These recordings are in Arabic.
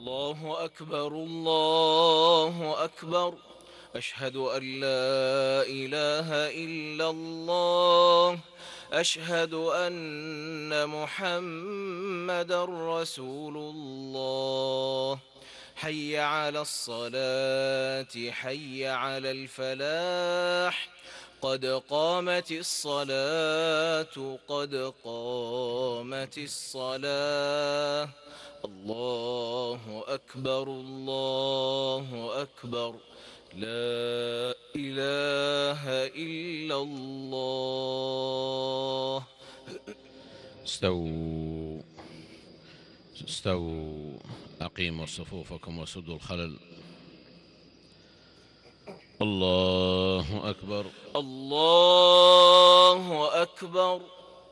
الله أكبر الله أكبر. أشهد أن لا إله إلا الله. أشهد أن محمدا رسول الله. حي على الصلاة حي على الفلاح. قد قامت الصلاة قد قامت الصلاة. الله أكبر الله أكبر. لا إله إلا الله. استووا استووا، أقيموا صفوفكم وسدوا الخلل. الله أكبر الله أكبر.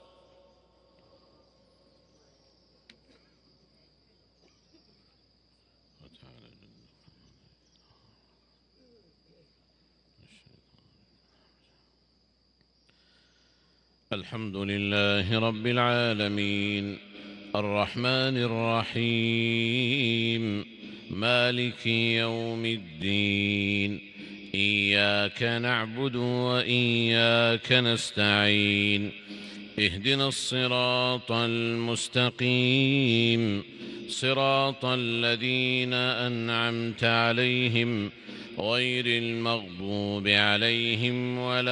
الحمد لله رب العالمين، الرحمن الرحيم، مالك يوم الدين. إياك نعبد وإياك نستعين. اهدنا الصراط المستقيم، صراط الذين أنعمت عليهم غير المغضوب عليهم ولا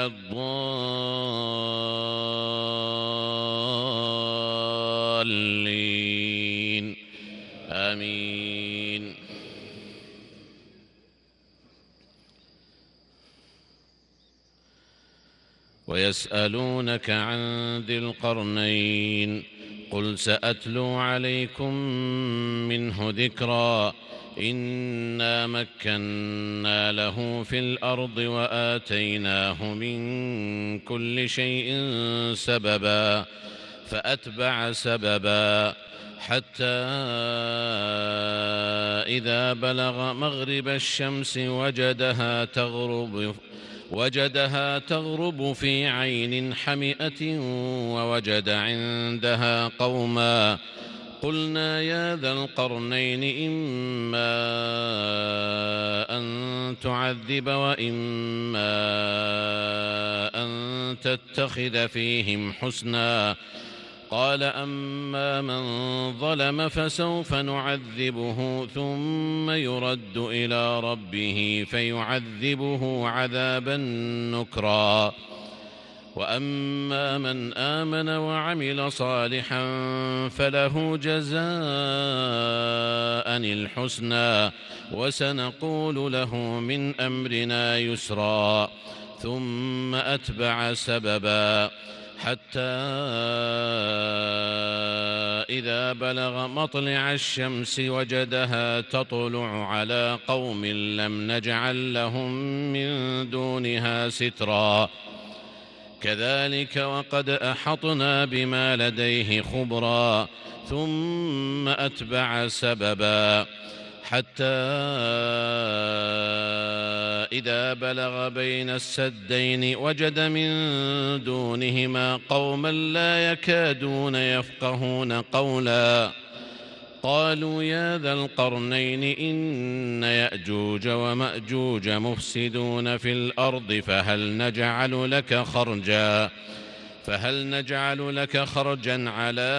الضالين. آمين. ويسألونك عن ذي القرنين، قل سأتلو عليكم منه ذكرا. إنا مكنا له في الأرض وآتيناه من كل شيء سببا، فأتبع سببا حتى إذا بلغ مغرب الشمس وجدها تغرب في عين حمئة ووجد عندها قوما. قلنا يا ذا القرنين إما أن تعذب وإما أن تتخذ فيهم حسنا. قال أما من ظلم فسوف نعذبه ثم يرد إلى ربه فيعذبه عذابا نكرا. وأما من آمن وعمل صالحا فله جزاء الحسنى وسنقول له من أمرنا يسرا. ثم أتبع سببا حتى إذا بلغ مطلع الشمس وجدها تطلع على قوم لم نجعل لهم من دونها سترا. كذلك وقد أحطنا بما لديه خبرا. ثم أتبع سببا حتى إذا بلغ بين السدين وجد من دونهما قوما لا يكادون يفقهون قولا. قالوا يا ذا القرنين إن يأجوج ومأجوج مفسدون في الأرض فهل نجعل لك خرجا على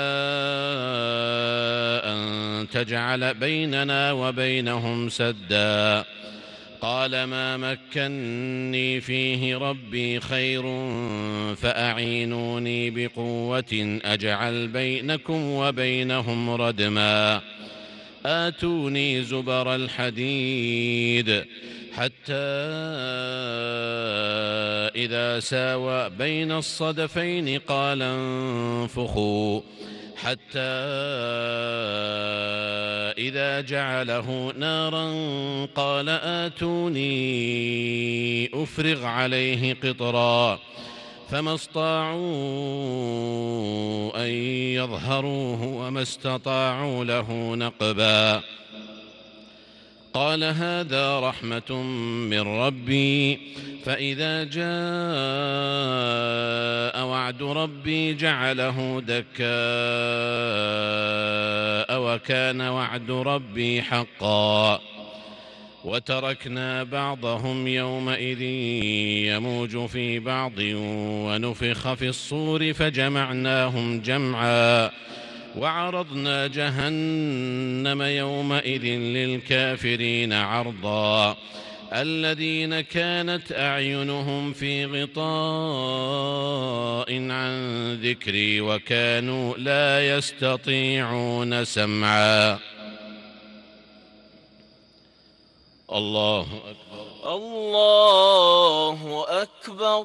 أن تجعل بيننا وبينهم سدا. قال ما مكني فيه ربي خير فأعينوني بقوة أجعل بينكم وبينهم ردما. آتوني زبر الحديد حتى إذا ساوى بين الصدفين قال انفخوا حتى إذا جعله نارا قال آتوني أفرغ عليه قطرا. فما استطاعوا أن يظهروه وما استطاعوا له نقبا. قال هذا رحمة من ربي فإذا جاء وعد ربي جعله دكاء وكان وعد ربي حقا وتركنا بعضهم يومئذ يموج في بعض ونفخ في الصور فجمعناهم جمعا وعرضنا جهنم يومئذ للكافرين عرضا الذين كانت أعينهم في غطاء عن ذكري وكانوا لا يستطيعون سمعا. الله أكبر. الله أكبر.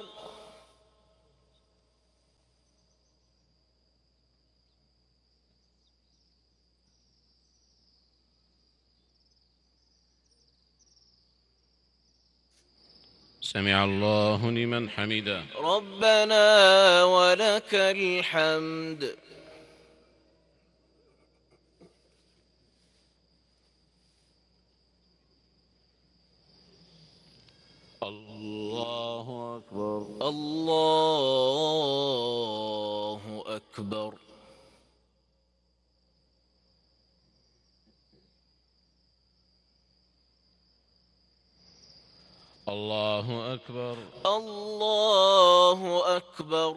سمع الله لمن حمده. ربنا ولك الحمد. الله أكبر. الله أكبر. الله أكبر. الله أكبر.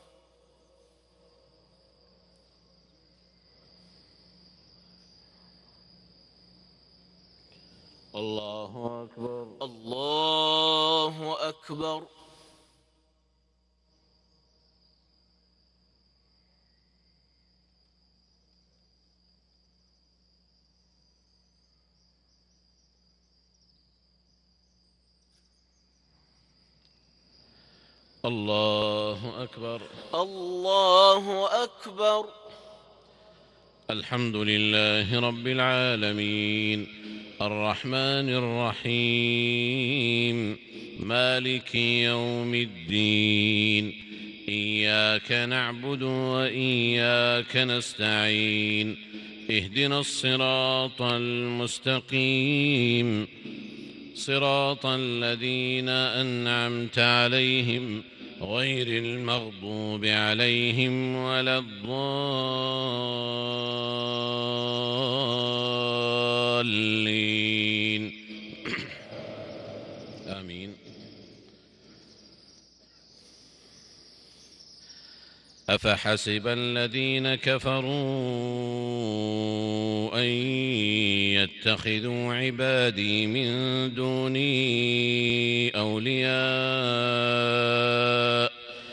الله أكبر. الله أكبر. الله أكبر. الله أكبر. الحمد لله رب العالمين الرحمن الرحيم مالك يوم الدين إياك نعبد وإياك نستعين اهدنا الصراط المستقيم صراط الذين أنعمت عليهم غير المغضوب عليهم ولا الضالين آمين. أفحسب الذين كفروا أن يتخذوا عبادي من دوني أولياء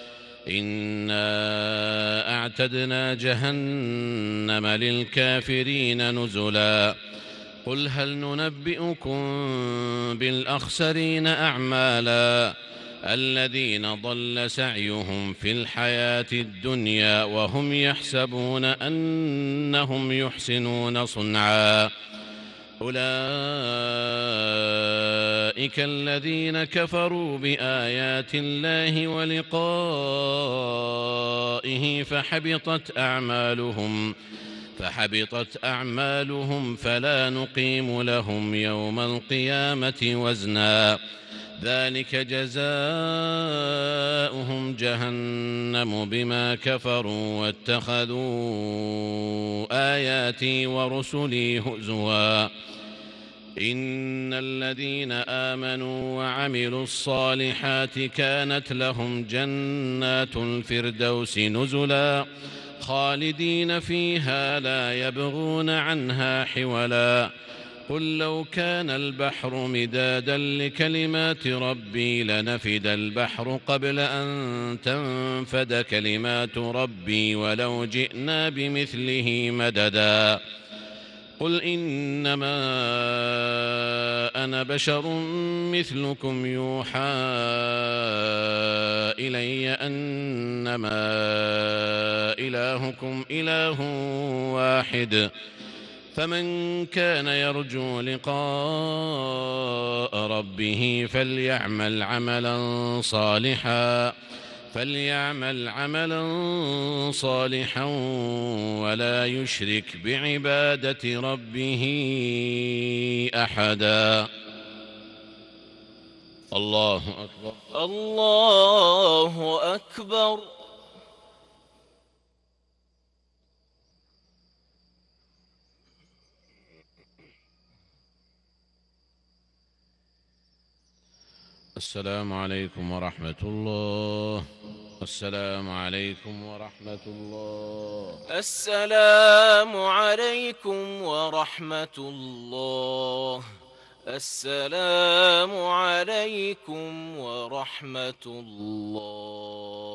إنا أعتدنا جهنم للكافرين نزلا قل هل ننبئكم بالأخسرين أعمالا الذين ضل سعيهم في الحياة الدنيا وهم يحسبون أنهم يحسنون صنعا أولئك الذين كفروا بآيات الله ولقائه فحبطت أعمالهم فلا نقيم لهم يوم القيامة وزنا ذلك جزاؤهم جهنم بما كفروا واتخذوا آياتي ورسلي هزوا إن الذين آمنوا وعملوا الصالحات كانت لهم جنات الفردوس نزلا خالدين فيها لا يبغون عنها حولا قل لو كان البحر مدادا لكلمات ربي لنفد البحر قبل أن تنفد كلمات ربي ولو جئنا بمثله مددا قل إنما أنا بشر مثلكم يوحى إلي أنما إلهكم إله واحد فمن كان يرجو لقاء ربه فليعمل عملا صالحا ولا يشرك بعبادة ربه أحدا. الله أكبر. الله أكبر. السلام عليكم ورحمة الله. السلام عليكم ورحمة الله. السلام عليكم ورحمة الله. السلام عليكم ورحمة الله.